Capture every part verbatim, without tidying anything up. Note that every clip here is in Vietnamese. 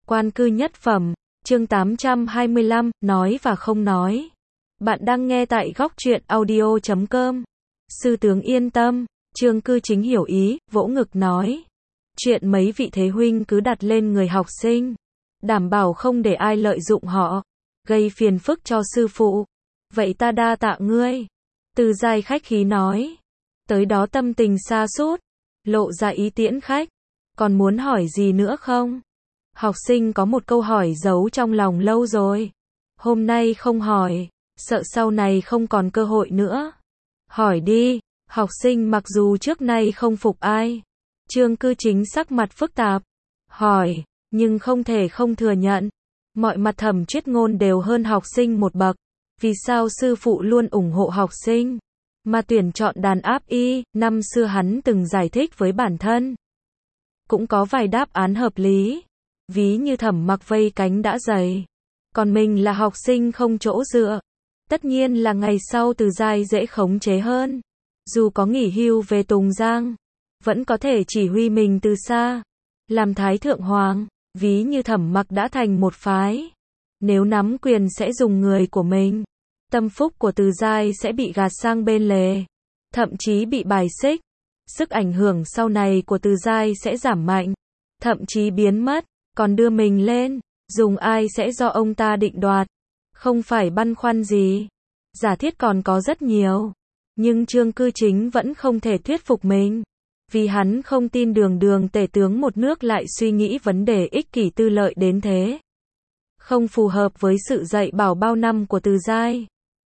Quan cư nhất phẩm, chương tám trăm hai mươi lăm, nói và không nói. Bạn đang nghe tại góc truyện audio chấm com. Sư tướng yên tâm, Trương Cư Chính hiểu ý, vỗ ngực nói. Chuyện mấy vị thế huynh cứ đặt lên người học sinh. Đảm bảo không để ai lợi dụng họ, gây phiền phức cho sư phụ. Vậy ta đa tạ ngươi. Từ Giai khách khí nói. Tới đó tâm tình sa sút, lộ ra ý tiễn khách. Còn muốn hỏi gì nữa không? Học sinh có một câu hỏi giấu trong lòng lâu rồi. Hôm nay không hỏi, sợ sau này không còn cơ hội nữa. Hỏi đi. Học sinh mặc dù trước nay không phục ai. Trương Cư Chính sắc mặt phức tạp. Hỏi, nhưng không thể không thừa nhận. Mọi mặt Thẩm Chuyết Ngôn đều hơn học sinh một bậc. Vì sao sư phụ luôn ủng hộ học sinh, mà tuyển chọn đàn áp y? Năm xưa hắn từng giải thích với bản thân. Cũng có vài đáp án hợp lý. Ví như Thẩm Mặc vây cánh đã dày, còn mình là học sinh không chỗ dựa. Tất nhiên là ngày sau Từ Giai dễ khống chế hơn. Dù có nghỉ hưu về Tùng Giang, vẫn có thể chỉ huy mình từ xa. Làm Thái Thượng Hoàng, ví như Thẩm Mặc đã thành một phái. Nếu nắm quyền sẽ dùng người của mình. Tâm phúc của Từ Giai sẽ bị gạt sang bên lề, thậm chí bị bài xích. Sức ảnh hưởng sau này của Từ Giai sẽ giảm mạnh, thậm chí biến mất. Còn đưa mình lên, dùng ai sẽ do ông ta định đoạt. Không phải băn khoăn gì. Giả thiết còn có rất nhiều. Nhưng Trương Cư Chính vẫn không thể thuyết phục mình. Vì hắn không tin đường đường tể tướng một nước lại suy nghĩ vấn đề ích kỷ tư lợi đến thế. Không phù hợp với sự dạy bảo bao năm của Từ Giai.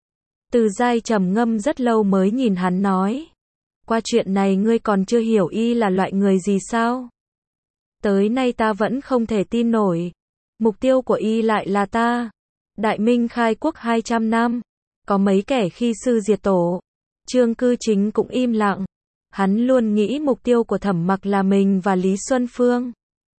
Từ Giai trầm ngâm rất lâu mới nhìn hắn nói. Qua chuyện này ngươi còn chưa hiểu y là loại người gì sao? Tới nay ta vẫn không thể tin nổi. Mục tiêu của y lại là ta. Đại Minh khai quốc hai trăm năm. Có mấy kẻ khi sư diệt tổ. Trương Cư Chính cũng im lặng. Hắn luôn nghĩ mục tiêu của Thẩm Mặc là mình và Lý Xuân Phương.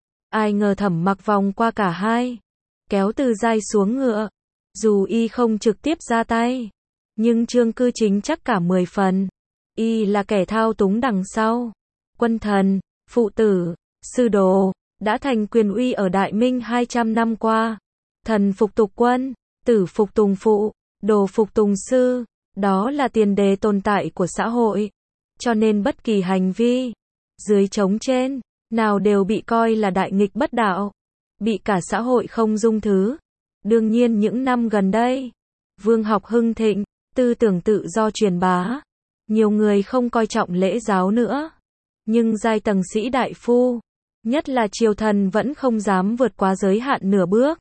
Ai ngờ Thẩm Mặc vòng qua cả hai. Kéo Từ Giai xuống ngựa. Dù y không trực tiếp ra tay, nhưng Trương Cư Chính chắc cả mười phần. Y là kẻ thao túng đằng sau. Quân thần, phụ tử, sư đồ, đã thành quyền uy ở Đại Minh hai trăm năm qua. Thần phục tục quân, tử phục tùng phụ, đồ phục tùng sư. Đó là tiền đề tồn tại của xã hội. Cho nên bất kỳ hành vi dưới trống trên nào đều bị coi là đại nghịch bất đạo, bị cả xã hội không dung thứ. Đương nhiên những năm gần đây, vương học hưng thịnh, tư tưởng tự do truyền bá. Nhiều người không coi trọng lễ giáo nữa. Nhưng giai tầng sĩ đại phu, nhất là triều thần vẫn không dám vượt quá giới hạn nửa bước.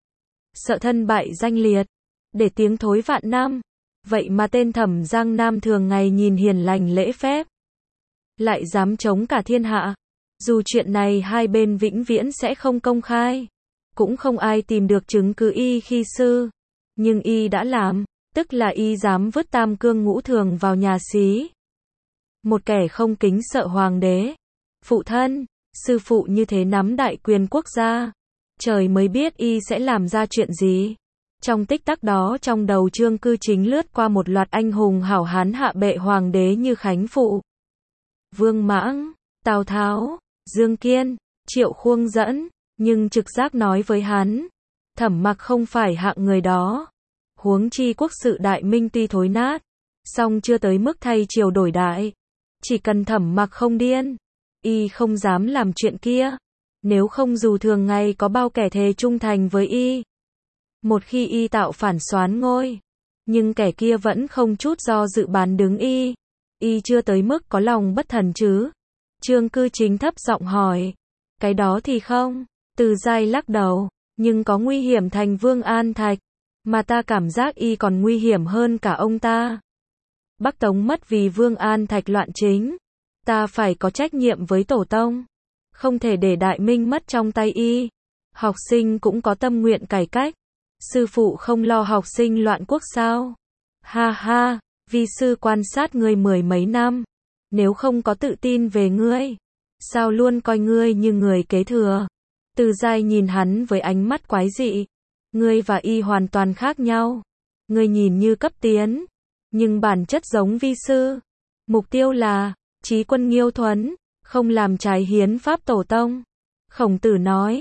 Sợ thân bại danh liệt, để tiếng thối vạn năm. Vậy mà tên Thẩm Giang Nam thường ngày nhìn hiền lành lễ phép, lại dám chống cả thiên hạ. Dù chuyện này hai bên vĩnh viễn sẽ không công khai, cũng không ai tìm được chứng cứ y khi sư. Nhưng y đã làm, tức là y dám vứt tam cương ngũ thường vào nhà xí. Một kẻ không kính sợ hoàng đế, phụ thân, sư phụ như thế nắm đại quyền quốc gia. Trời mới biết y sẽ làm ra chuyện gì. Trong tích tắc đó trong đầu Trương Cư Chính lướt qua một loạt anh hùng hảo hán hạ bệ hoàng đế như Khánh Phụ, Vương Mãng, Tào Tháo, Dương Kiên, Triệu Khuông Dẫn. Nhưng trực giác nói với hắn, Thẩm Mặc không phải hạng người đó. Huống chi quốc sự Đại Minh tuy thối nát, song chưa tới mức thay triều đổi đại. Chỉ cần Thẩm Mặc không điên, y không dám làm chuyện kia. Nếu không dù thường ngày có bao kẻ thề trung thành với y, một khi y tạo phản soán ngôi, nhưng kẻ kia vẫn không chút do dự bán đứng y. Y chưa tới mức có lòng bất thần chứ? Trương Cư Chính thấp giọng hỏi. Cái đó thì không. Từ Giai lắc đầu. Nhưng có nguy hiểm thành Vương An Thạch, mà ta cảm giác y còn nguy hiểm hơn cả ông ta. Bắc Tống mất vì Vương An Thạch loạn chính. Ta phải có trách nhiệm với tổ tông. Không thể để Đại Minh mất trong tay y. Học sinh cũng có tâm nguyện cải cách. Sư phụ không lo học sinh loạn quốc sao? Ha ha, vi sư quan sát ngươi mười mấy năm. Nếu không có tự tin về ngươi, sao luôn coi ngươi như người kế thừa? Từ Giai nhìn hắn với ánh mắt quái dị. Ngươi và y hoàn toàn khác nhau. Ngươi nhìn như cấp tiến, nhưng bản chất giống vi sư. Mục tiêu là chí quân nghiêu thuẫn, không làm trái hiến pháp tổ tông. Khổng Tử nói,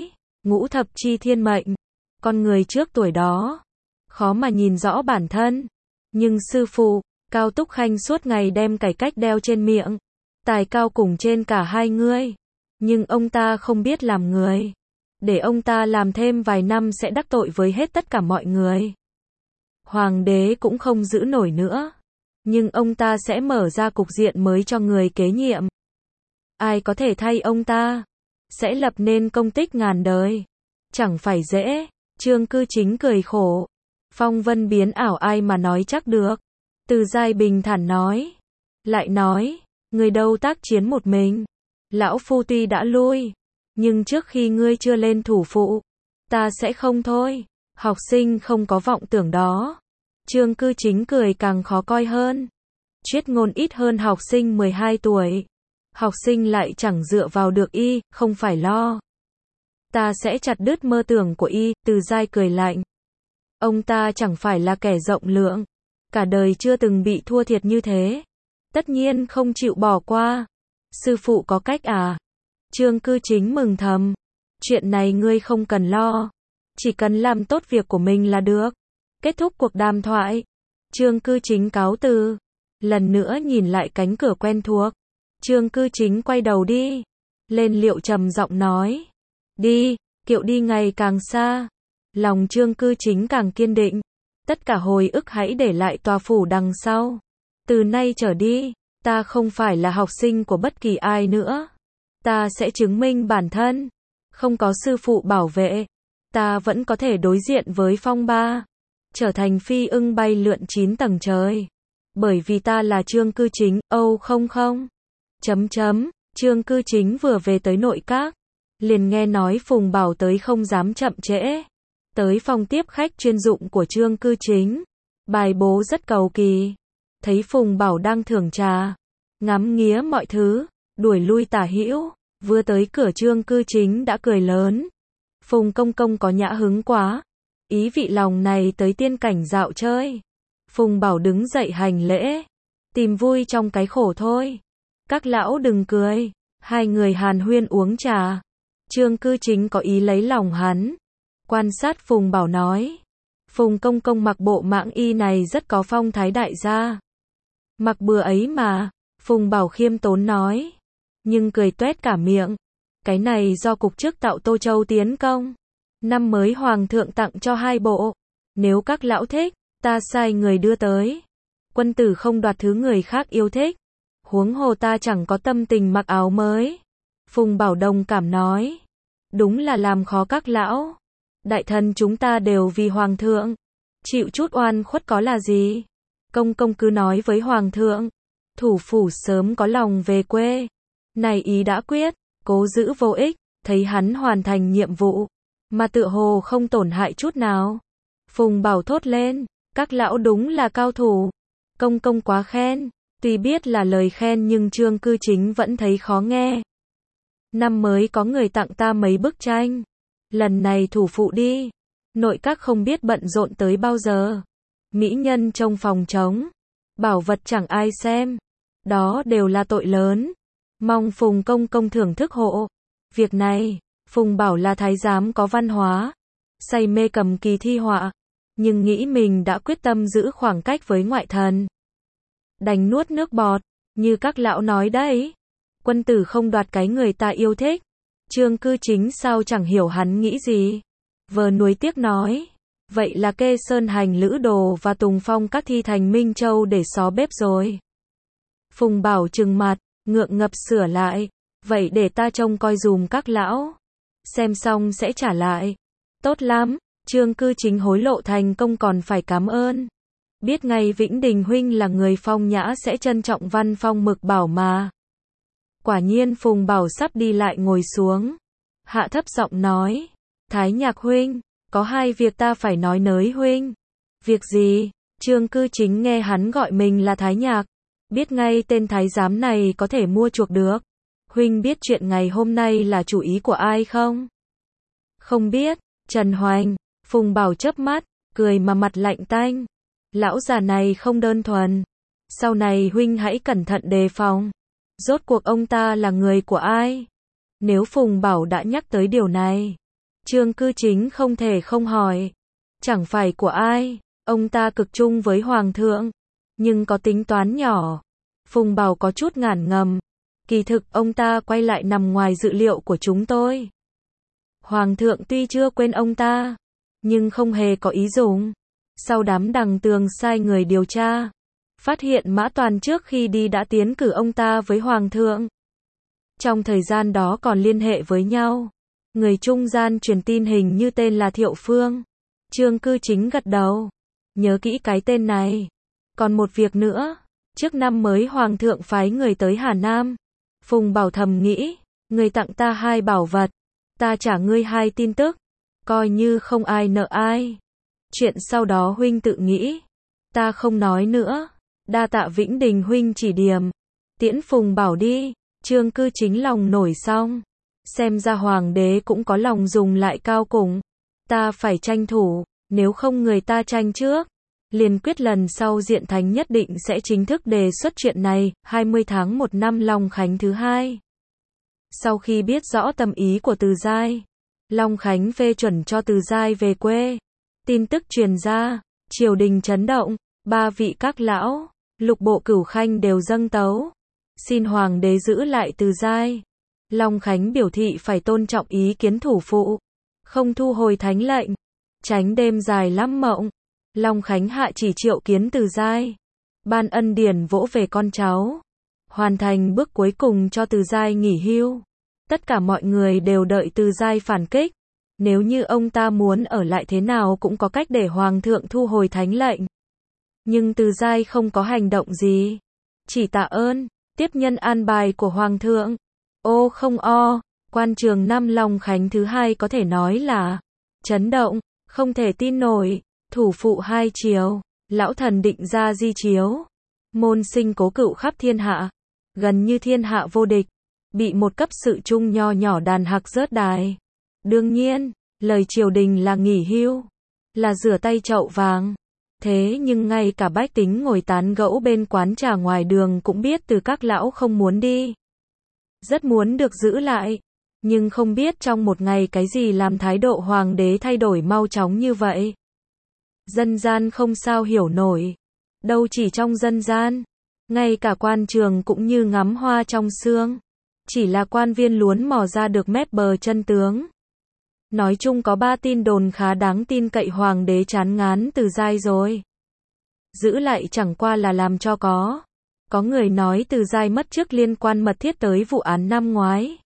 Ngũ thập chi thiên mệnh. Con người trước tuổi đó, khó mà nhìn rõ bản thân. Nhưng sư phụ, Cao Túc Khanh suốt ngày đem cải cách đeo trên miệng. Tài cao cùng trên cả hai ngươi. Nhưng ông ta không biết làm người. Để ông ta làm thêm vài năm sẽ đắc tội với hết tất cả mọi người. Hoàng đế cũng không giữ nổi nữa. Nhưng ông ta sẽ mở ra cục diện mới cho người kế nhiệm. Ai có thể thay ông ta? Sẽ lập nên công tích ngàn đời. Chẳng phải dễ. Trương Cư Chính cười khổ. Phong vân biến ảo ai mà nói chắc được. Từ Giai bình thản nói. Lại nói, người đâu tác chiến một mình. Lão phu tuy đã lui, nhưng trước khi ngươi chưa lên thủ phụ, ta sẽ không thôi. Học sinh không có vọng tưởng đó. Trương Cư Chính cười càng khó coi hơn. Triết ngôn ít hơn học sinh mười hai tuổi. Học sinh lại chẳng dựa vào được y, không phải lo. Ta sẽ chặt đứt mơ tưởng của y. Từ Giai cười lạnh. Ông ta chẳng phải là kẻ rộng lượng. Cả đời chưa từng bị thua thiệt như thế. Tất nhiên không chịu bỏ qua. Sư phụ có cách à? Trương Cư Chính mừng thầm. Chuyện này ngươi không cần lo. Chỉ cần làm tốt việc của mình là được. Kết thúc cuộc đàm thoại. Trương Cư Chính cáo từ. Lần nữa nhìn lại cánh cửa quen thuộc. Trương Cư Chính quay đầu đi. Lên Liệu trầm giọng nói. Đi, kiệu đi ngày càng xa. Lòng Trương Cư Chính càng kiên định. Tất cả hồi ức hãy để lại tòa phủ đằng sau. Từ nay trở đi, ta không phải là học sinh của bất kỳ ai nữa. Ta sẽ chứng minh bản thân. Không có sư phụ bảo vệ, ta vẫn có thể đối diện với phong ba. Trở thành phi ưng bay lượn chín tầng trời. Bởi vì ta là Trương Cư Chính, âu không không. Chấm chấm, Trương Cư Chính vừa về tới nội các. Liền nghe nói Phùng Bảo tới không dám chậm trễ. Tới phòng tiếp khách chuyên dụng của Trương Cư Chính. Bài bố rất cầu kỳ. Thấy Phùng Bảo đang thưởng trà. Ngắm nghía mọi thứ. Đuổi lui tả hữu. Vừa tới cửa Trương Cư Chính đã cười lớn. Phùng công công có nhã hứng quá. Ý vị lòng này tới tiên cảnh dạo chơi. Phùng Bảo đứng dậy hành lễ. Tìm vui trong cái khổ thôi. Các lão đừng cười. Hai người hàn huyên uống trà. Trương Cư Chính có ý lấy lòng hắn. Quan sát Phùng Bảo nói. Phùng công công mặc bộ mãng y này rất có phong thái đại gia. Mặc bừa ấy mà. Phùng Bảo khiêm tốn nói. Nhưng cười tuét cả miệng. Cái này do cục chức tạo Tô Châu tiến công. Năm mới hoàng thượng tặng cho hai bộ. Nếu các lão thích, ta sai người đưa tới. Quân tử không đoạt thứ người khác yêu thích. Huống hồ ta chẳng có tâm tình mặc áo mới. Phùng Bảo đồng cảm nói. Đúng là làm khó các lão. Đại thần chúng ta đều vì hoàng thượng. Chịu chút oan khuất có là gì. Công công cứ nói với hoàng thượng. Thủ phủ sớm có lòng về quê. Này ý đã quyết, cố giữ vô ích. Thấy hắn hoàn thành nhiệm vụ. Mà tựa hồ không tổn hại chút nào. Phùng Bảo thốt lên. Các lão đúng là cao thủ. Công công quá khen. Tuy biết là lời khen nhưng Trương Cư Chính vẫn thấy khó nghe. Năm mới có người tặng ta mấy bức tranh. Lần này thủ phụ đi. Nội các không biết bận rộn tới bao giờ. Mỹ nhân trong phòng trống. Bảo vật chẳng ai xem. Đó đều là tội lớn. Mong Phùng công công thưởng thức hộ. Việc này, Phùng Bảo là thái giám có văn hóa. Say mê cầm kỳ thi họa. Nhưng nghĩ mình đã quyết tâm giữ khoảng cách với ngoại thần. Đành nuốt nước bọt. Như các lão nói đấy. Quân tử không đoạt cái người ta yêu thích. Trương Cư Chính sao chẳng hiểu hắn nghĩ gì. Vờ nuối tiếc nói. Vậy là Kê Sơn Hành Lữ Đồ và Tùng Phong các thi thành Minh Châu để xó bếp rồi. Phùng Bảo trừng mặt, ngượng ngập sửa lại. Vậy để ta trông coi dùm các lão. Xem xong sẽ trả lại. Tốt lắm, Trương Cư Chính hối lộ thành công còn phải cảm ơn. Biết ngay Vĩnh Đình huynh là người phong nhã sẽ trân trọng văn phong mực bảo mà. Quả nhiên Phùng Bảo sắp đi lại ngồi xuống. Hạ thấp giọng nói. Thái Nhạc huynh, có hai việc ta phải nói nới huynh. Việc gì? Trương Cư Chính nghe hắn gọi mình là Thái Nhạc. Biết ngay tên thái giám này có thể mua chuộc được. Huynh biết chuyện ngày hôm nay là chủ ý của ai không? Không biết. Trần Hoành. Phùng Bảo chớp mắt, cười mà mặt lạnh tanh. Lão già này không đơn thuần. Sau này huynh hãy cẩn thận đề phòng. Rốt cuộc ông ta là người của ai? Nếu Phùng Bảo đã nhắc tới điều này, Trương Cư Chính không thể không hỏi. Chẳng phải của ai, ông ta cực chung với Hoàng thượng, nhưng có tính toán nhỏ. Phùng Bảo có chút ngản ngầm. Kỳ thực ông ta quay lại nằm ngoài dự liệu của chúng tôi. Hoàng thượng tuy chưa quên ông ta, nhưng không hề có ý dùng. Sau đám đằng tường sai người điều tra, phát hiện Mã Toàn trước khi đi đã tiến cử ông ta với Hoàng thượng. Trong thời gian đó còn liên hệ với nhau. Người trung gian truyền tin hình như tên là Thiệu Phương. Trương Cư Chính gật đầu. Nhớ kỹ cái tên này. Còn một việc nữa. Trước năm mới Hoàng thượng phái người tới Hà Nam. Phùng Bảo thầm nghĩ. Người tặng ta hai bảo vật. Ta trả ngươi hai tin tức. Coi như không ai nợ ai. Chuyện sau đó huynh tự nghĩ. Ta không nói nữa. Đa tạ Vĩnh Đình huynh chỉ điểm. Tiễn Phùng Bảo đi. Trương Cư Chính lòng nổi xong. Xem ra hoàng đế cũng có lòng dùng lại cao cùng. Ta phải tranh thủ, nếu không người ta tranh trước. Liền quyết lần sau Diện Thánh nhất định sẽ chính thức đề xuất chuyện này, hai mươi tháng một năm Long Khánh thứ hai. Sau khi biết rõ tâm ý của Từ Giai, Long Khánh phê chuẩn cho Từ Giai về quê. Tin tức truyền ra, triều đình chấn động, ba vị các lão, lục bộ cửu khanh đều dâng tấu. Xin hoàng đế giữ lại Từ Giai. Long Khánh biểu thị phải tôn trọng ý kiến thủ phụ, không thu hồi thánh lệnh, tránh đêm dài lắm mộng. Long Khánh hạ chỉ triệu kiến Từ Giai, ban ân điển vỗ về con cháu, hoàn thành bước cuối cùng cho Từ Giai nghỉ hưu. Tất cả mọi người đều đợi Từ Giai phản kích, nếu như ông ta muốn ở lại thế nào cũng có cách để hoàng thượng thu hồi thánh lệnh. Nhưng Từ Giai không có hành động gì, chỉ tạ ơn, tiếp nhân an bài của hoàng thượng. Ô không o, quan trường năm Long Khánh thứ hai có thể nói là chấn động, không thể tin nổi. Thủ phụ hai triều, lão thần định ra di chiếu, môn sinh cố cựu khắp thiên hạ, gần như thiên hạ vô địch, bị một cấp sự trung nho nhỏ đàn hạc rớt đài. Đương nhiên, lời triều đình là nghỉ hưu, là rửa tay chậu vàng. Thế nhưng ngay cả bách tính ngồi tán gẫu bên quán trà ngoài đường cũng biết Từ các lão không muốn đi. Rất muốn được giữ lại, nhưng không biết trong một ngày cái gì làm thái độ hoàng đế thay đổi mau chóng như vậy. Dân gian không sao hiểu nổi. Đâu chỉ trong dân gian, ngay cả quan trường cũng như ngắm hoa trong sương. Chỉ là quan viên luốn mò ra được mép bờ chân tướng. Nói chung có ba tin đồn khá đáng tin cậy hoàng đế chán ngán Từ Giai rồi. Giữ lại chẳng qua là làm cho có. Có người nói Từ Giai mất chức liên quan mật thiết tới vụ án năm ngoái.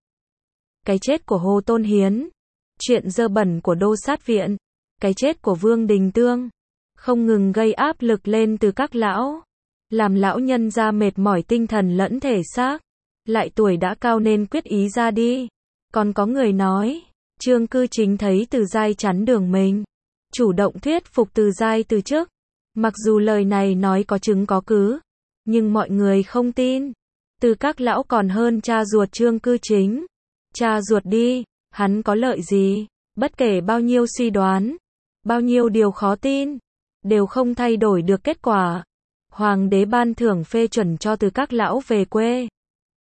Cái chết của Hồ Tôn Hiến. Chuyện dơ bẩn của Đô Sát Viện. Cái chết của Vương Đình Tương. Không ngừng gây áp lực lên Từ các lão. Làm lão nhân ra mệt mỏi tinh thần lẫn thể xác. Lại tuổi đã cao nên quyết ý ra đi. Còn có người nói, Trương Cư Chính thấy Từ Giai chắn đường mình. Chủ động thuyết phục Từ Giai từ chức. Mặc dù lời này nói có chứng có cứ. Nhưng mọi người không tin. Từ các lão còn hơn cha ruột Trương Cư Chính. Cha ruột đi, hắn có lợi gì? Bất kể bao nhiêu suy đoán, bao nhiêu điều khó tin, đều không thay đổi được kết quả. Hoàng đế ban thưởng phê chuẩn cho Từ các lão về quê.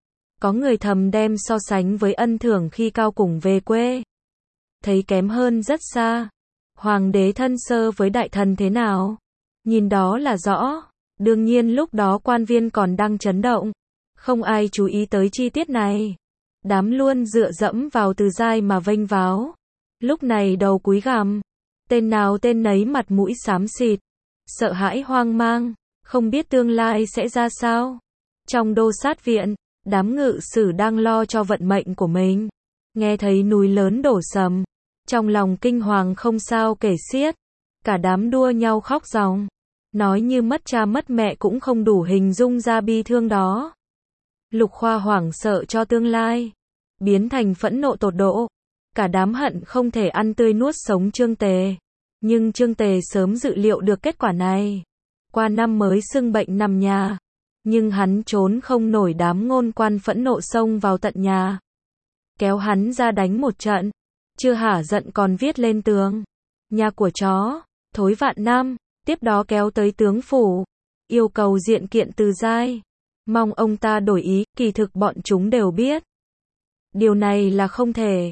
Có người thầm đem so sánh với ân thưởng khi Cao Củng về quê. Thấy kém hơn rất xa. Hoàng đế thân sơ với đại thần thế nào? Nhìn đó là rõ. Đương nhiên lúc đó quan viên còn đang chấn động. Không ai chú ý tới chi tiết này. Đám luôn dựa dẫm vào Từ Giai mà vênh váo. Lúc này đầu cúi gằm. Tên nào tên nấy mặt mũi xám xịt. Sợ hãi hoang mang. Không biết tương lai sẽ ra sao. Trong Đô Sát Viện, đám ngự sử đang lo cho vận mệnh của mình. Nghe thấy núi lớn đổ sầm. Trong lòng kinh hoàng không sao kể xiết. Cả đám đua nhau khóc ròng. Nói như mất cha mất mẹ cũng không đủ hình dung ra bi thương đó. Lục Khoa hoảng sợ cho tương lai. Biến thành phẫn nộ tột độ. Cả đám hận không thể ăn tươi nuốt sống Trương Tề. Nhưng Trương Tề sớm dự liệu được kết quả này. Qua năm mới xưng bệnh nằm nhà. Nhưng hắn trốn không nổi đám ngôn quan phẫn nộ xông vào tận nhà. Kéo hắn ra đánh một trận. Chưa hả giận còn viết lên tường. Nhà của chó, thối vạn năm. Tiếp đó kéo tới tướng phủ. Yêu cầu diện kiện Từ Giai. Mong ông ta đổi ý, kỳ thực bọn chúng đều biết. Điều này là không thể.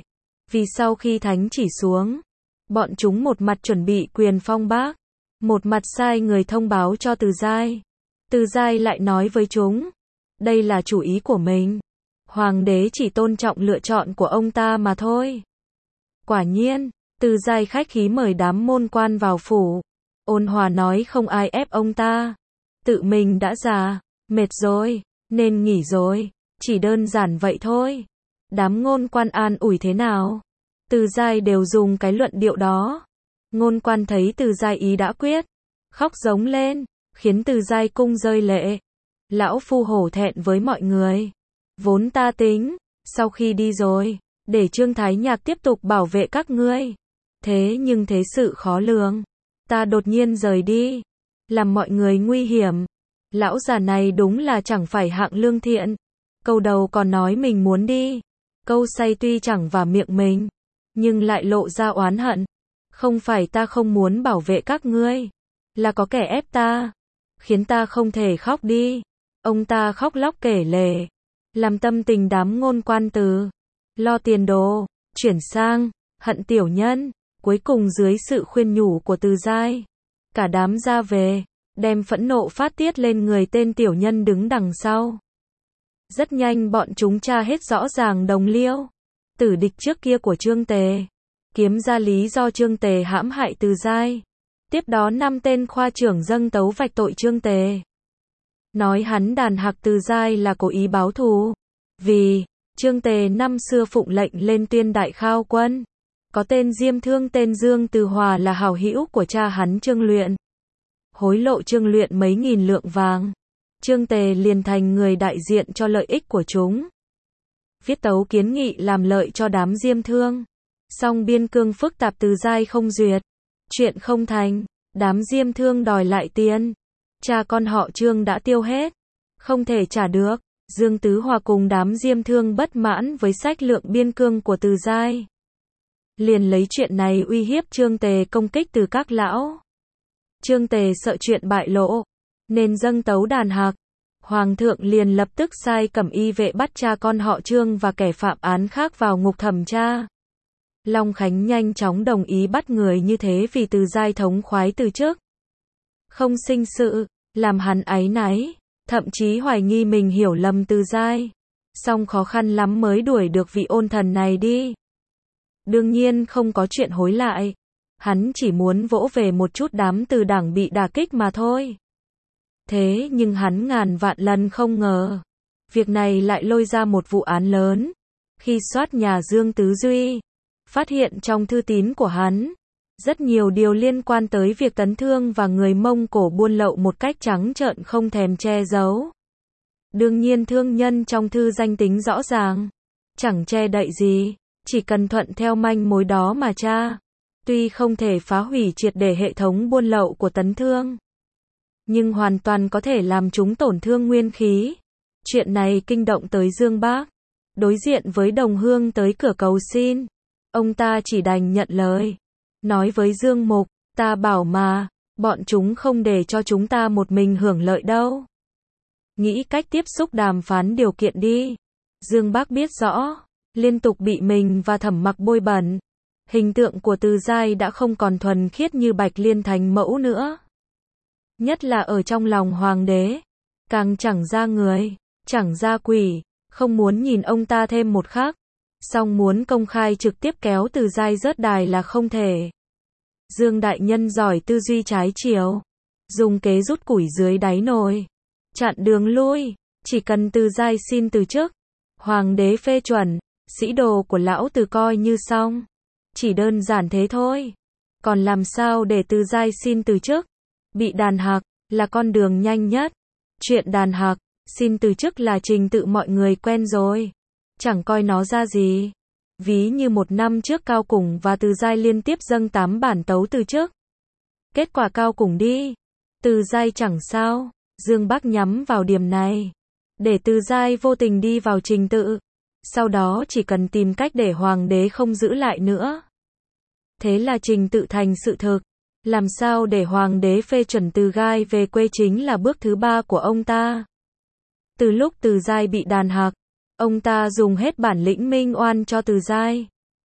Vì sau khi thánh chỉ xuống, bọn chúng một mặt chuẩn bị quyền phong bác, một mặt sai người thông báo cho Từ Giai. Từ Giai lại nói với chúng, đây là chủ ý của mình. Hoàng đế chỉ tôn trọng lựa chọn của ông ta mà thôi. Quả nhiên, Từ Giai khách khí mời đám môn quan vào phủ. Ôn hòa nói không ai ép ông ta. Tự mình đã già, mệt rồi, nên nghỉ rồi. Chỉ đơn giản vậy thôi. Đám ngôn quan an ủi thế nào? Từ Giai đều dùng cái luận điệu đó. Ngôn quan thấy Từ Giai ý đã quyết, khóc giống lên, khiến Từ Giai cung rơi lệ. Lão phu hổ thẹn với mọi người. Vốn ta tính, sau khi đi rồi, để Trương Thái Nhạc tiếp tục bảo vệ các ngươi. Thế nhưng thế sự khó lường. Ta đột nhiên rời đi, làm mọi người nguy hiểm. Lão già này đúng là chẳng phải hạng lương thiện. Câu đầu còn nói mình muốn đi. Câu say tuy chẳng vào miệng mình, nhưng lại lộ ra oán hận. Không phải ta không muốn bảo vệ các ngươi, là có kẻ ép ta, khiến ta không thể khóc đi. Ông ta khóc lóc kể lể, làm tâm tình đám ngôn quan từ lo tiền đồ, chuyển sang hận tiểu nhân. Cuối cùng dưới sự khuyên nhủ của Từ Giai, cả đám ra về, đem phẫn nộ phát tiết lên người tên tiểu nhân đứng đằng sau. Rất nhanh bọn chúng tra hết rõ ràng đồng liêu, tử địch trước kia của Trương Tề, kiếm ra lý do Trương Tề hãm hại Từ Giai. Tiếp đó năm tên khoa trưởng dâng tấu vạch tội Trương Tề, nói hắn đàn hạc Từ Giai là cố ý báo thù, vì Trương Tề năm xưa phụng lệnh lên tuyên đại khao quân, có tên Diêm Thương tên Dương Từ Hòa là hảo hữu của cha hắn Trương Luyện, hối lộ Trương Luyện mấy nghìn lượng vàng. Trương Tề liền thành người đại diện cho lợi ích của chúng, viết tấu kiến nghị làm lợi cho đám Diêm Thương. Song biên cương phức tạp Từ Giai không duyệt, chuyện không thành, đám Diêm Thương đòi lại tiền, cha con họ Trương đã tiêu hết, không thể trả được. Dương Tứ Hòa cùng đám Diêm Thương bất mãn với sách lượng biên cương của Từ Giai, liền lấy chuyện này uy hiếp Trương Tề công kích từ các lão. Trương Tề sợ chuyện bại lộ, nên dâng tấu đàn hạc. Hoàng thượng liền lập tức sai cẩm y vệ bắt cha con họ Trương và kẻ phạm án khác vào ngục thẩm tra. Long Khánh nhanh chóng đồng ý bắt người như thế vì Từ Giai thống khoái từ trước, không sinh sự, làm hắn áy náy, thậm chí hoài nghi mình hiểu lầm Từ Giai. Song khó khăn lắm mới đuổi được vị ôn thần này đi. Đương nhiên không có chuyện hối lại, hắn chỉ muốn vỗ về một chút đám Từ đảng bị đả kích mà thôi. Thế nhưng hắn ngàn vạn lần không ngờ, việc này lại lôi ra một vụ án lớn. Khi soát nhà Dương Tứ Duy, phát hiện trong thư tín của hắn, rất nhiều điều liên quan tới việc Tấn Thương và người Mông Cổ buôn lậu một cách trắng trợn không thèm che giấu. Đương nhiên thương nhân trong thư danh tính rõ ràng, chẳng che đậy gì, chỉ cần thuận theo manh mối đó mà tra. Tuy không thể phá hủy triệt để hệ thống buôn lậu của Tấn Thương, nhưng hoàn toàn có thể làm chúng tổn thương nguyên khí. Chuyện này kinh động tới Dương Bác, đối diện với Đồng Hương tới cửa cầu xin. Ông ta chỉ đành nhận lời, nói với Dương Mục, ta bảo mà, bọn chúng không để cho chúng ta một mình hưởng lợi đâu. Nghĩ cách tiếp xúc đàm phán điều kiện đi. Dương Bác biết rõ, liên tục bị mình và Thẩm Mặc bôi bẩn, hình tượng của Từ Giai đã không còn thuần khiết như Bạch Liên Thành mẫu nữa. Nhất là ở trong lòng hoàng đế, càng chẳng ra người, chẳng ra quỷ, không muốn nhìn ông ta thêm một khắc. Song muốn công khai trực tiếp kéo Từ Giai rớt đài là không thể. Dương đại nhân giỏi tư duy trái chiều, dùng kế rút củi dưới đáy nồi, chặn đường lui, chỉ cần Từ Giai xin từ chức, hoàng đế phê chuẩn, sĩ đồ của lão Từ coi như xong. Chỉ đơn giản thế thôi. Còn làm sao để Từ Giai xin từ chức? Bị đàn hạc là con đường nhanh nhất. Chuyện đàn hạc, xin từ chức là trình tự mọi người quen rồi, chẳng coi nó ra gì. Ví như một năm trước Cao Củng và Từ Giai liên tiếp dâng tám bản tấu từ chức. Kết quả Cao Củng đi, Từ Giai chẳng sao. Dương Bác nhắm vào điểm này, để Từ Giai vô tình đi vào trình tự. Sau đó chỉ cần tìm cách để hoàng đế không giữ lại nữa. Thế là trình tự thành sự thực. Làm sao để hoàng đế phê chuẩn Từ Giai về quê chính là bước thứ ba của ông ta. Từ lúc Từ Giai bị đàn hạc, ông ta dùng hết bản lĩnh minh oan cho Từ Giai.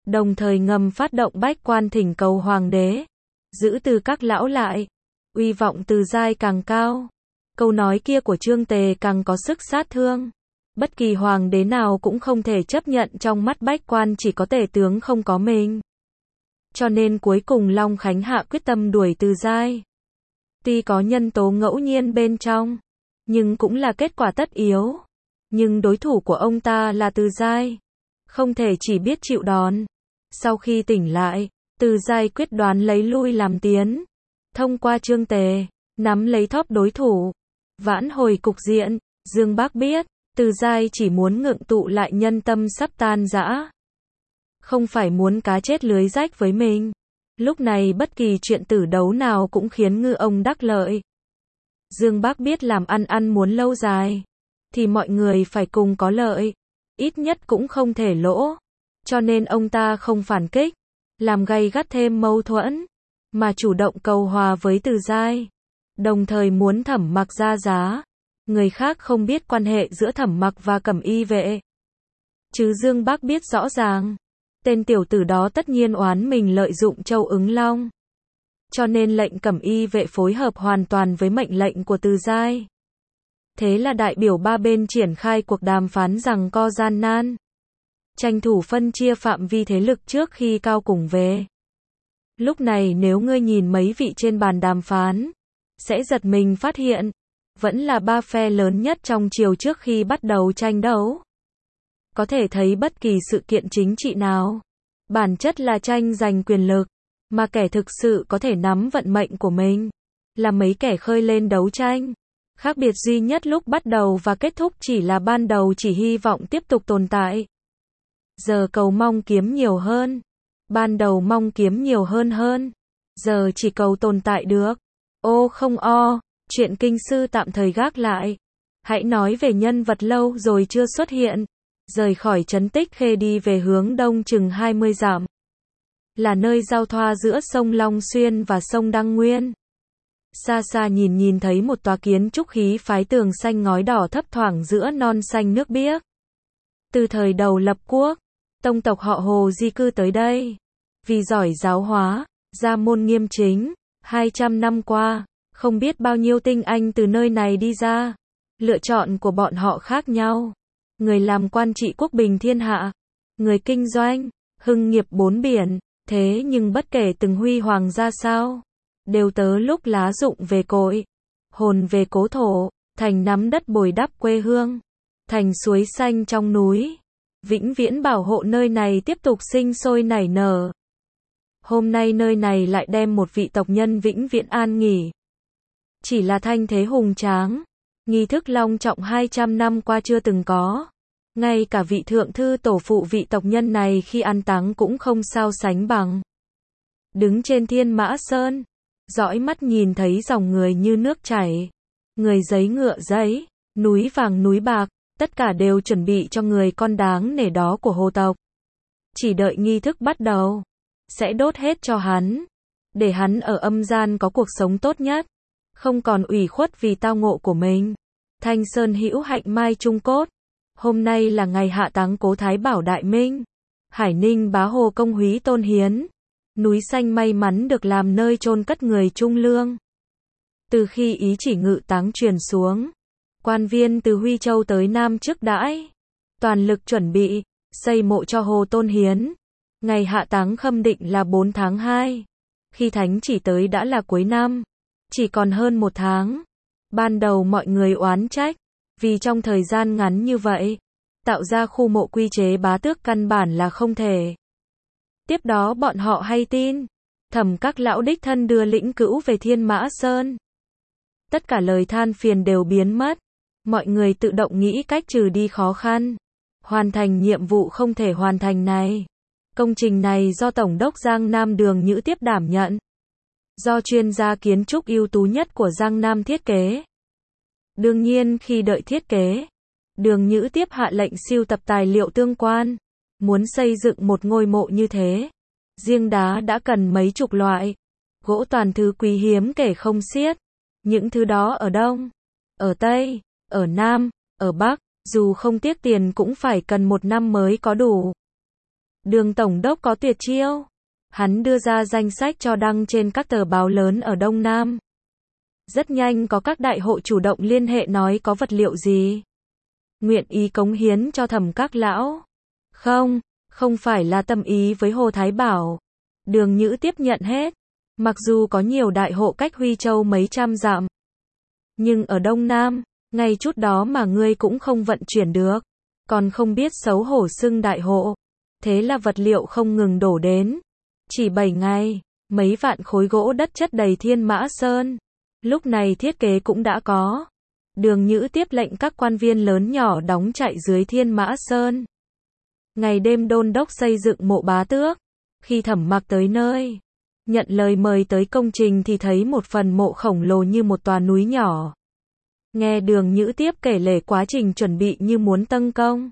đồng thời ngầm phát động bách quan thỉnh cầu hoàng đế, giữ từ các lão lại, uy vọng Từ Giai càng cao. Câu nói kia của Trương Tề càng có sức sát thương. Bất kỳ hoàng đế nào cũng không thể chấp nhận trong mắt bách quan chỉ có tể tướng không có mình. Cho nên cuối cùng Long Khánh hạ quyết tâm đuổi Từ Giai. Tuy có nhân tố ngẫu nhiên bên trong, nhưng cũng là kết quả tất yếu. Nhưng đối thủ của ông ta là Từ Giai, không thể chỉ biết chịu đòn. Sau khi tỉnh lại, Từ Giai quyết đoán lấy lui làm tiến, thông qua Trương Tề, nắm lấy thóp đối thủ, vãn hồi cục diện. Dương Bác biết, Từ Giai chỉ muốn ngượng tụ lại nhân tâm sắp tan rã, không phải muốn cá chết lưới rách với mình. Lúc này bất kỳ chuyện tử đấu nào cũng khiến ngư ông đắc lợi. Dương Bác biết làm ăn ăn muốn lâu dài, thì mọi người phải cùng có lợi, ít nhất cũng không thể lỗ. Cho nên ông ta không phản kích, làm gay gắt thêm mâu thuẫn, mà chủ động cầu hòa với Từ Giai, đồng thời muốn Thẩm Mặc ra giá. Người khác không biết quan hệ giữa Thẩm Mặc và Cẩm Y vệ, chứ Dương Bác biết rõ ràng. Tên tiểu tử đó tất nhiên oán mình lợi dụng Châu Ứng Long, cho nên lệnh Cẩm Y vệ phối hợp hoàn toàn với mệnh lệnh của Từ Giai. Thế là đại biểu ba bên triển khai cuộc đàm phán giằng co gian nan, tranh thủ phân chia phạm vi thế lực trước khi Cao Củng về. Lúc này nếu ngươi nhìn mấy vị trên bàn đàm phán, sẽ giật mình phát hiện, vẫn là ba phe lớn nhất trong triều trước khi bắt đầu tranh đấu. Có thể thấy bất kỳ sự kiện chính trị nào, bản chất là tranh giành quyền lực, mà kẻ thực sự có thể nắm vận mệnh của mình, là mấy kẻ khơi lên đấu tranh. Khác biệt duy nhất lúc bắt đầu và kết thúc chỉ là ban đầu chỉ hy vọng tiếp tục tồn tại. Giờ cầu mong kiếm nhiều hơn. Ban đầu mong kiếm nhiều hơn hơn. Giờ chỉ cầu tồn tại được. Ô không o, chuyện kinh sư tạm thời gác lại. Hãy nói về nhân vật lâu rồi chưa xuất hiện. Rời khỏi trấn Tích Khê đi về hướng đông chừng hai mươi dặm. Là nơi giao thoa giữa sông Long Xuyên và sông Đăng Nguyên. Xa xa nhìn nhìn thấy một tòa kiến trúc khí phái tường xanh ngói đỏ thấp thoảng giữa non xanh nước biếc. Từ thời đầu lập quốc, tông tộc họ Hồ di cư tới đây. Vì giỏi giáo hóa, gia môn nghiêm chính, hai trăm năm qua, không biết bao nhiêu tinh anh từ nơi này đi ra. Lựa chọn của bọn họ khác nhau. Người làm quan trị quốc bình thiên hạ, người kinh doanh, hưng nghiệp bốn biển. Thế nhưng bất kể từng huy hoàng ra sao, đều tớ lúc lá rụng về cội, hồn về cố thổ, thành nắm đất bồi đắp quê hương, thành suối xanh trong núi, vĩnh viễn bảo hộ nơi này tiếp tục sinh sôi nảy nở. Hôm nay nơi này lại đem một vị tộc nhân vĩnh viễn an nghỉ. Chỉ là thanh thế hùng tráng, nghi thức long trọng hai trăm năm qua chưa từng có. Ngay cả vị thượng thư tổ phụ vị tộc nhân này khi an táng cũng không sao sánh bằng. Đứng trên Thiên Mã Sơn, dõi mắt nhìn thấy dòng người như nước chảy. Người giấy ngựa giấy, núi vàng núi bạc, tất cả đều chuẩn bị cho người con đáng nể đó của Hồ tộc. Chỉ đợi nghi thức bắt đầu, sẽ đốt hết cho hắn, để hắn ở âm gian có cuộc sống tốt nhất, không còn ủy khuất vì tao ngộ của mình. Thanh Sơn hữu hạnh mai trung cốt. Hôm nay là ngày hạ táng cố Thái Bảo Đại Minh, Hải Ninh bá Hồ Công Húy Tôn Hiến. Núi xanh may mắn được làm nơi chôn cất người trung lương. Từ khi ý chỉ ngự táng truyền xuống, quan viên từ Huy Châu tới Nam trước đãi, toàn lực chuẩn bị, xây mộ cho Hồ Tôn Hiến. Ngày hạ táng khâm định là bốn tháng hai. Khi thánh chỉ tới đã là cuối năm, chỉ còn hơn một tháng. Ban đầu mọi người oán trách, vì trong thời gian ngắn như vậy, tạo ra khu mộ quy chế bá tước căn bản là không thể. Tiếp đó bọn họ hay tin, Thẩm các lão đích thân đưa lĩnh cữu về Thiên Mã Sơn. Tất cả lời than phiền đều biến mất, mọi người tự động nghĩ cách trừ đi khó khăn, hoàn thành nhiệm vụ không thể hoàn thành này. Công trình này do Tổng đốc Giang Nam Đường Nhữ tiếp đảm nhận, do chuyên gia kiến trúc ưu tú nhất của Giang Nam thiết kế. Đương nhiên khi đợi thiết kế, Đường Nhữ tiếp hạ lệnh sưu tập tài liệu tương quan. Muốn xây dựng một ngôi mộ như thế, riêng đá đã cần mấy chục loại, gỗ toàn thứ quý hiếm kể không xiết. Những thứ đó ở Đông, ở Tây, ở Nam, ở Bắc, dù không tiếc tiền cũng phải cần một năm mới có đủ. Đường Tổng đốc có tuyệt chiêu. Hắn đưa ra danh sách cho đăng trên các tờ báo lớn ở Đông Nam. Rất nhanh có các đại hộ chủ động liên hệ nói có vật liệu gì. Nguyện ý cống hiến cho Thẩm các lão. Không, không phải là tâm ý với Hồ Thái Bảo. Đường Nhữ tiếp nhận hết. Mặc dù có nhiều đại hộ cách Huy Châu mấy trăm dặm. Nhưng ở Đông Nam, ngay chút đó mà ngươi cũng không vận chuyển được. Còn không biết xấu hổ xưng đại hộ. Thế là vật liệu không ngừng đổ đến. Chỉ bảy ngày, mấy vạn khối gỗ đất chất đầy Thiên Mã Sơn. Lúc này thiết kế cũng đã có. Đường Nhữ tiếp lệnh các quan viên lớn nhỏ đóng trại dưới Thiên Mã Sơn. Ngày đêm đôn đốc xây dựng mộ Bá Tước. Khi Thẩm Mặc tới nơi, nhận lời mời tới công trình thì thấy một phần mộ khổng lồ như một tòa núi nhỏ. Nghe Đường Nhữ tiếp kể lể quá trình chuẩn bị như muốn tâng công.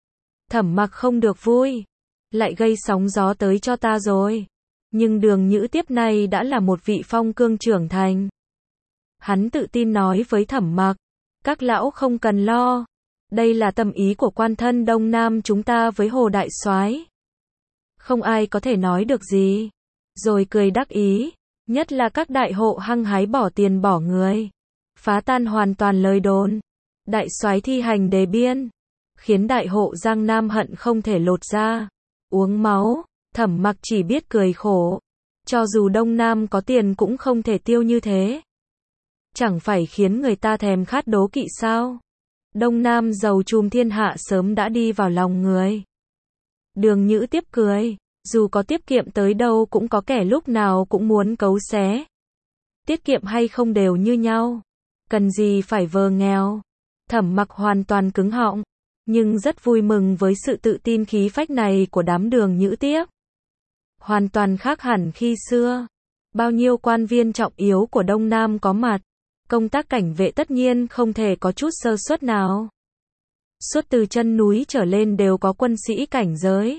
Thẩm Mặc không được vui. Lại gây sóng gió tới cho ta rồi. Nhưng Đường Nhữ tiếp này đã là một vị phong cương trưởng thành. Hắn tự tin nói với Thẩm Mặc. Các lão không cần lo. Đây là tâm ý của quan thân Đông Nam chúng ta với Hồ Đại Soái. Không ai có thể nói được gì. Rồi cười đắc ý. Nhất là các đại hộ hăng hái bỏ tiền bỏ người. Phá tan hoàn toàn lời đồn. Đại soái thi hành đề biên. Khiến đại hộ Giang Nam hận không thể lột ra. Uống máu. Thẩm Mặc chỉ biết cười khổ. Cho dù Đông Nam có tiền cũng không thể tiêu như thế. Chẳng phải khiến người ta thèm khát đố kỵ sao? Đông Nam giàu trùm thiên hạ sớm đã đi vào lòng người. Đường Nhữ tiếp cười. Dù có tiết kiệm tới đâu cũng có kẻ lúc nào cũng muốn cấu xé. Tiết kiệm hay không đều như nhau. Cần gì phải vờ nghèo. Thẩm Mặc hoàn toàn cứng họng. Nhưng rất vui mừng với sự tự tin khí phách này của đám Đường Nhữ tiếp. Hoàn toàn khác hẳn khi xưa. Bao nhiêu quan viên trọng yếu của Đông Nam có mặt. Công tác cảnh vệ tất nhiên không thể có chút sơ suất nào. Suốt từ chân núi trở lên đều có quân sĩ cảnh giới.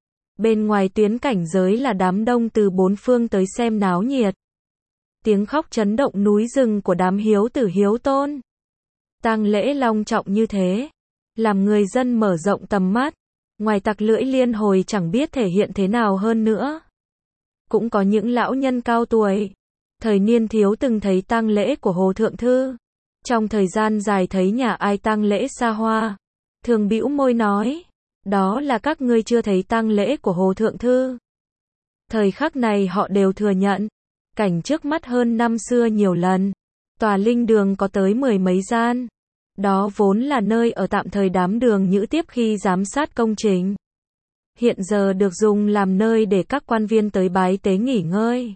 Bên ngoài tuyến cảnh giới là đám đông từ bốn phương tới xem náo nhiệt. Tiếng khóc chấn động núi rừng của đám hiếu tử hiếu tôn. Tang lễ long trọng như thế. Làm người dân mở rộng tầm mắt. Ngoài tặc lưỡi liên hồi chẳng biết thể hiện thế nào hơn nữa. Cũng có những lão nhân cao tuổi. Thời niên thiếu từng thấy tang lễ của Hồ Thượng Thư. Trong thời gian dài thấy nhà ai tang lễ xa hoa. Thường bĩu môi nói. Đó là các ngươi chưa thấy tang lễ của Hồ Thượng Thư. Thời khắc này họ đều thừa nhận. Cảnh trước mắt hơn năm xưa nhiều lần. Tòa linh đường có tới mười mấy gian. Đó vốn là nơi ở tạm thời đám Đường Nhữ tiếp khi giám sát công trình. Hiện giờ được dùng làm nơi để các quan viên tới bái tế nghỉ ngơi.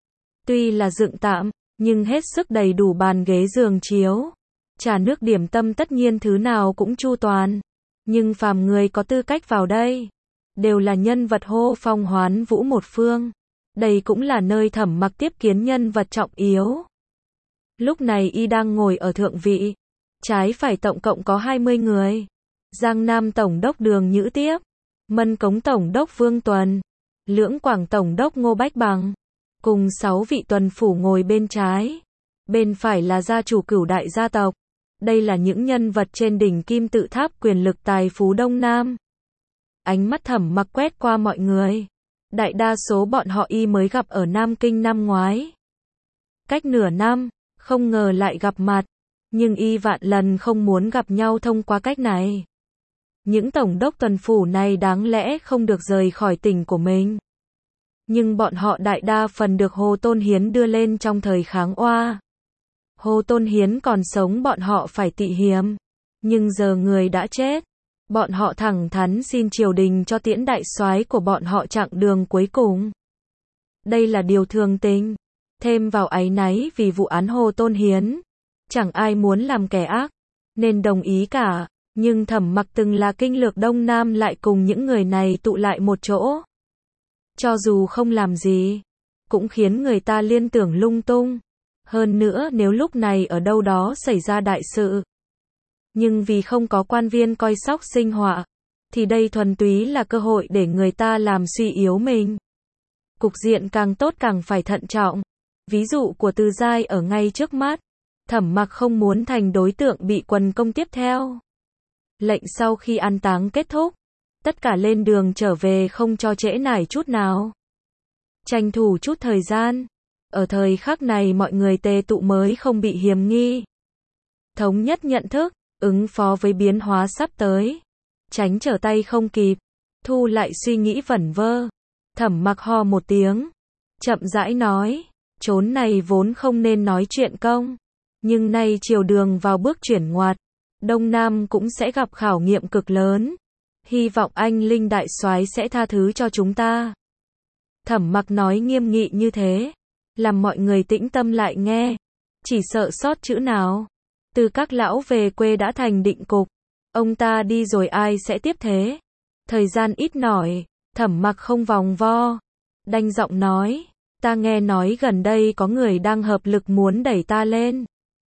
Tuy là dựng tạm, nhưng hết sức đầy đủ bàn ghế giường chiếu. Trà nước điểm tâm tất nhiên thứ nào cũng chu toàn. Nhưng phàm người có tư cách vào đây. Đều là nhân vật hô phong hoán vũ một phương. Đây cũng là nơi Thẩm Mặc tiếp kiến nhân vật trọng yếu. Lúc này y đang ngồi ở thượng vị. Trái phải tổng cộng có hai mươi người. Giang Nam Tổng đốc Đường Nhữ tiếp. Mân Cống Tổng đốc Vương Tuần. Lưỡng Quảng Tổng đốc Ngô Bách Bằng. Cùng sáu vị tuần phủ ngồi bên trái. Bên phải là gia chủ cửu đại gia tộc. Đây là những nhân vật trên đỉnh kim tự tháp quyền lực tài phú Đông Nam. Ánh mắt Thẩm Mặc quét qua mọi người. Đại đa số bọn họ y mới gặp ở Nam Kinh năm ngoái. Cách nửa năm, không ngờ lại gặp mặt. Nhưng y vạn lần không muốn gặp nhau thông qua cách này. Những tổng đốc tuần phủ này đáng lẽ không được rời khỏi tỉnh của mình. Nhưng bọn họ đại đa phần được Hồ Tôn Hiến đưa lên trong thời kháng oa. Hồ Tôn Hiến còn sống bọn họ phải tị hiềm. Nhưng giờ người đã chết. Bọn họ thẳng thắn xin triều đình cho tiễn đại soái của bọn họ chặng đường cuối cùng. Đây là điều thường tình. Thêm vào áy náy vì vụ án Hồ Tôn Hiến. Chẳng ai muốn làm kẻ ác. Nên đồng ý cả. Nhưng Thẩm Mặc từng là kinh lược Đông Nam lại cùng những người này tụ lại một chỗ. Cho dù không làm gì. Cũng khiến người ta liên tưởng lung tung. Hơn nữa nếu lúc này ở đâu đó xảy ra đại sự. Nhưng vì không có quan viên coi sóc sinh họa. Thì đây thuần túy là cơ hội để người ta làm suy yếu mình. Cục diện càng tốt càng phải thận trọng. Ví dụ của Từ Giai ở ngay trước mắt. Thẩm Mặc không muốn thành đối tượng bị quần công tiếp theo. Lệnh sau khi an táng kết thúc. Tất cả lên đường trở về không cho trễ nải chút nào. Tranh thủ chút thời gian. Ở thời khắc này mọi người tề tụ mới không bị hiềm nghi. Thống nhất nhận thức, ứng phó với biến hóa sắp tới. Tránh trở tay không kịp. Thu lại suy nghĩ vẩn vơ. Thẩm Mặc ho một tiếng. Chậm rãi nói. Chốn này vốn không nên nói chuyện công. Nhưng nay triều đường vào bước chuyển ngoặt. Đông Nam cũng sẽ gặp khảo nghiệm cực lớn. Hy vọng anh Linh đại soái sẽ tha thứ cho chúng ta. Thẩm Mặc nói nghiêm nghị như thế. Làm mọi người tĩnh tâm lại nghe. Chỉ sợ sót chữ nào. Từ các lão về quê đã thành định cục. Ông ta đi rồi ai sẽ tiếp thế? Thời gian ít nổi. Thẩm Mặc không vòng vo. Đanh giọng nói. Ta nghe nói gần đây có người đang hợp lực muốn đẩy ta lên.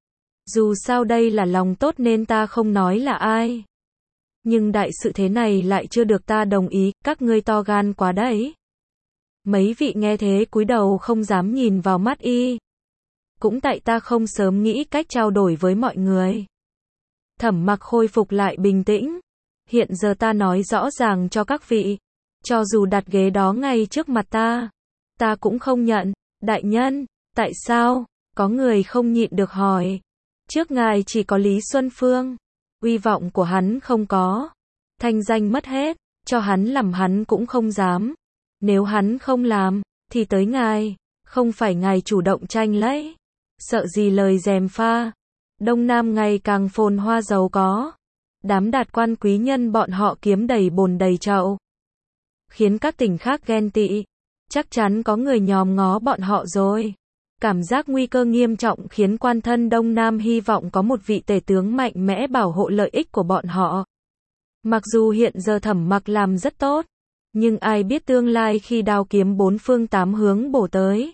Dù sao đây là lòng tốt nên ta không nói là ai. Nhưng đại sự thế này lại chưa được ta đồng ý, các ngươi to gan quá đấy. Mấy vị nghe thế cúi đầu không dám nhìn vào mắt y. Cũng tại ta không sớm nghĩ cách trao đổi với mọi người. Thẩm Mặc khôi phục lại bình tĩnh. Hiện giờ ta nói rõ ràng cho các vị. Cho dù đặt ghế đó ngay trước mặt ta. Ta cũng không nhận. Đại nhân, tại sao? Có người không nhịn được hỏi. Trước ngài chỉ có Lý Xuân Phương. Uy vọng của hắn không có. Thanh danh mất hết. Cho hắn làm hắn cũng không dám. Nếu hắn không làm, thì tới ngài. Không phải ngài chủ động tranh lấy. Sợ gì lời gièm pha. Đông Nam ngày càng phồn hoa giàu có. Đám đạt quan quý nhân bọn họ kiếm đầy bồn đầy chậu. Khiến các tỉnh khác ghen tị. Chắc chắn có người nhòm ngó bọn họ rồi. Cảm giác nguy cơ nghiêm trọng khiến quan thân Đông Nam hy vọng có một vị tể tướng mạnh mẽ bảo hộ lợi ích của bọn họ. Mặc dù hiện giờ Thẩm Mặc làm rất tốt, nhưng ai biết tương lai khi đao kiếm bốn phương tám hướng bổ tới.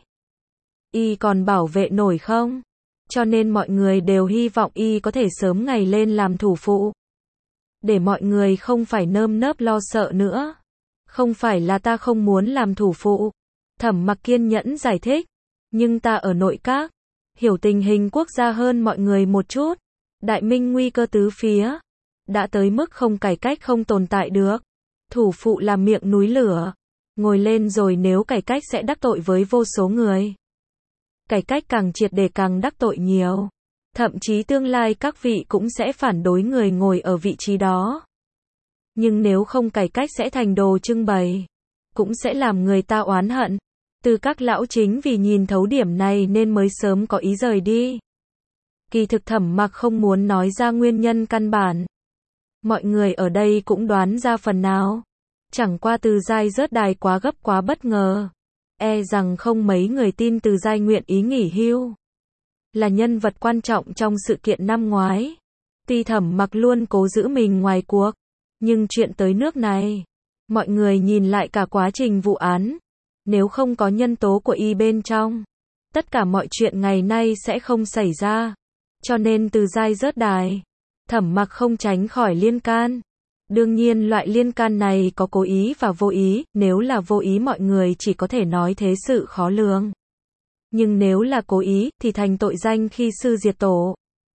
Y còn bảo vệ nổi không? Cho nên mọi người đều hy vọng y có thể sớm ngày lên làm thủ phụ. Để mọi người không phải nơm nớp lo sợ nữa. Không phải là ta không muốn làm thủ phụ. Thẩm Mặc kiên nhẫn giải thích. Nhưng ta ở nội các, hiểu tình hình quốc gia hơn mọi người một chút. Đại Minh nguy cơ tứ phía. Đã tới mức không cải cách không tồn tại được. Thủ phụ là miệng núi lửa. Ngồi lên rồi nếu cải cách sẽ đắc tội với vô số người. Cải cách càng triệt để càng đắc tội nhiều. Thậm chí tương lai các vị cũng sẽ phản đối người ngồi ở vị trí đó. Nhưng nếu không cải cách sẽ thành đồ trưng bày. Cũng sẽ làm người ta oán hận. Từ các lão chính vì nhìn thấu điểm này nên mới sớm có ý rời đi. Kỳ thực Thẩm Mặc không muốn nói ra nguyên nhân căn bản. Mọi người ở đây cũng đoán ra phần nào. Chẳng qua Từ Giai rớt đài quá gấp quá bất ngờ. E rằng không mấy người tin Từ Giai nguyện ý nghỉ hưu. Là nhân vật quan trọng trong sự kiện năm ngoái. Tuy Thẩm Mặc luôn cố giữ mình ngoài cuộc. Nhưng chuyện tới nước này. Mọi người nhìn lại cả quá trình vụ án. Nếu không có nhân tố của y bên trong, tất cả mọi chuyện ngày nay sẽ không xảy ra. Cho nên Từ Giai rớt đài, Thẩm Mặc không tránh khỏi liên can. Đương nhiên loại liên can này có cố ý và vô ý, nếu là vô ý mọi người chỉ có thể nói thế sự khó lường. Nhưng nếu là cố ý thì thành tội danh khi sư diệt tổ.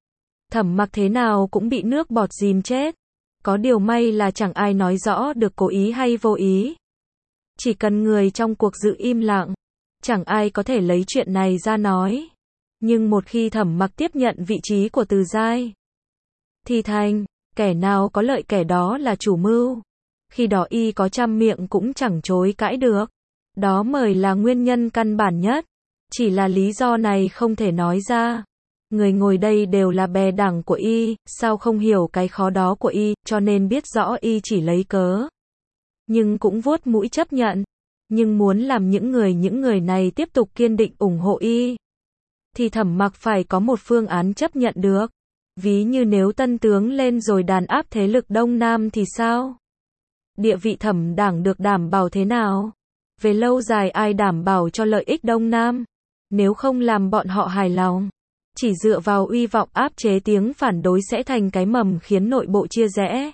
Thẩm Mặc thế nào cũng bị nước bọt dìm chết. Có điều may là chẳng ai nói rõ được cố ý hay vô ý. Chỉ cần người trong cuộc giữ im lặng, chẳng ai có thể lấy chuyện này ra nói. Nhưng một khi Thẩm Mặc tiếp nhận vị trí của Từ Giai, thì thành, kẻ nào có lợi kẻ đó là chủ mưu. Khi đó y có trăm miệng cũng chẳng chối cãi được. Đó mới là nguyên nhân căn bản nhất. Chỉ là lý do này không thể nói ra. Người ngồi đây đều là bè đảng của y, sao không hiểu cái khó đó của y, cho nên biết rõ y chỉ lấy cớ. Nhưng cũng vuốt mũi chấp nhận. Nhưng muốn làm những người những người này tiếp tục kiên định ủng hộ y, thì Thẩm Mặc phải có một phương án chấp nhận được. Ví như nếu tân tướng lên rồi đàn áp thế lực Đông Nam thì sao? Địa vị Thẩm đảng được đảm bảo thế nào? Về lâu dài ai đảm bảo cho lợi ích Đông Nam? Nếu không làm bọn họ hài lòng, chỉ dựa vào uy vọng áp chế tiếng phản đối sẽ thành cái mầm khiến nội bộ chia rẽ.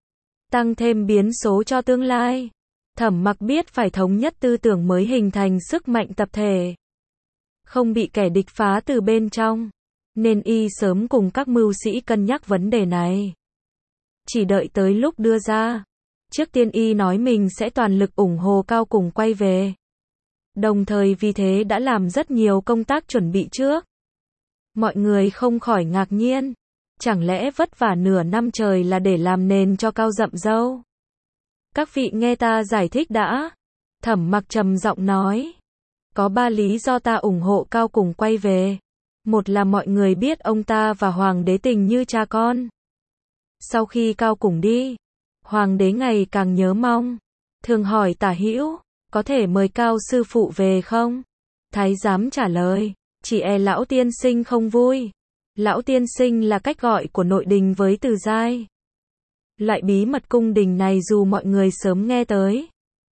Tăng thêm biến số cho tương lai. Thẩm Mặc biết phải thống nhất tư tưởng mới hình thành sức mạnh tập thể. Không bị kẻ địch phá từ bên trong. Nên y sớm cùng các mưu sĩ cân nhắc vấn đề này. Chỉ đợi tới lúc đưa ra. Trước tiên y nói mình sẽ toàn lực ủng hộ Cao Cùng quay về. Đồng thời vì thế đã làm rất nhiều công tác chuẩn bị trước. Mọi người không khỏi ngạc nhiên. Chẳng lẽ vất vả nửa năm trời là để làm nền cho Cao Dậm Dâu? Các vị nghe ta giải thích đã. Thẩm Mặc trầm giọng nói. Có ba lý do ta ủng hộ Cao Cùng quay về. Một là mọi người biết ông ta và Hoàng đế tình như cha con. Sau khi Cao Cùng đi, Hoàng đế ngày càng nhớ mong. Thường hỏi Tả Hữu, có thể mời Cao sư phụ về không? Thái giám trả lời, chỉ e lão tiên sinh không vui. Lão tiên sinh là cách gọi của nội đình với Từ Giai. Loại bí mật cung đình này dù mọi người sớm nghe tới,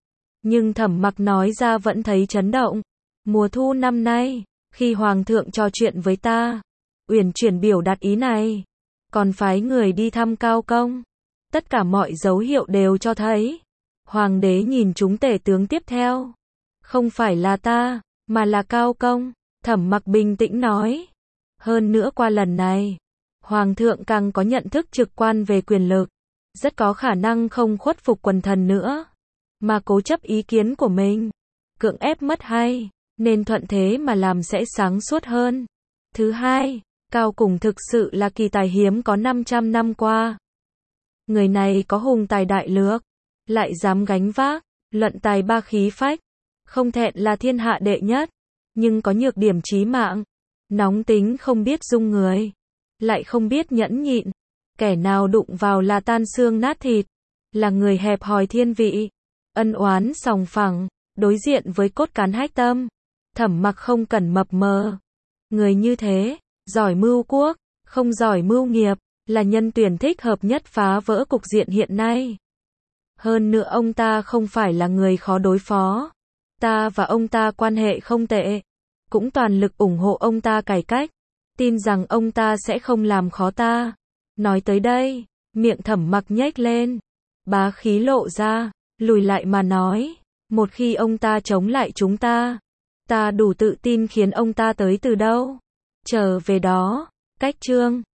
nhưng Thẩm Mặc nói ra vẫn thấy chấn động. Mùa thu năm nay, khi Hoàng thượng trò chuyện với ta, uyển chuyển biểu đạt ý này, còn phái người đi thăm Cao Công. Tất cả mọi dấu hiệu đều cho thấy, Hoàng đế nhìn chúng tể tướng tiếp theo. Không phải là ta, mà là Cao Công. Thẩm Mặc bình tĩnh nói. Hơn nữa qua lần này, Hoàng thượng càng có nhận thức trực quan về quyền lực. Rất có khả năng không khuất phục quần thần nữa, mà cố chấp ý kiến của mình. Cưỡng ép mất hay, nên thuận thế mà làm sẽ sáng suốt hơn. Thứ hai, Cao Cùng thực sự là kỳ tài hiếm có năm trăm năm qua. Người này có hùng tài đại lược, lại dám gánh vác, luận tài ba khí phách. Không thẹn là thiên hạ đệ nhất, nhưng có nhược điểm chí mạng. Nóng tính không biết dung người, lại không biết nhẫn nhịn. Kẻ nào đụng vào là tan xương nát thịt, là người hẹp hòi thiên vị, ân oán sòng phẳng, đối diện với cốt cán hách tâm. Thẩm Mặc không cần mập mờ. Người như thế, giỏi mưu quốc, không giỏi mưu nghiệp, là nhân tuyển thích hợp nhất phá vỡ cục diện hiện nay. Hơn nữa ông ta không phải là người khó đối phó. Ta và ông ta quan hệ không tệ, cũng toàn lực ủng hộ ông ta cải cách, tin rằng ông ta sẽ không làm khó ta. Nói tới đây, miệng Thẩm Mặc nhếch lên, bá khí lộ ra, lùi lại mà nói, một khi ông ta chống lại chúng ta, ta đủ tự tin khiến ông ta tới từ đâu, trở về đó. Cách chương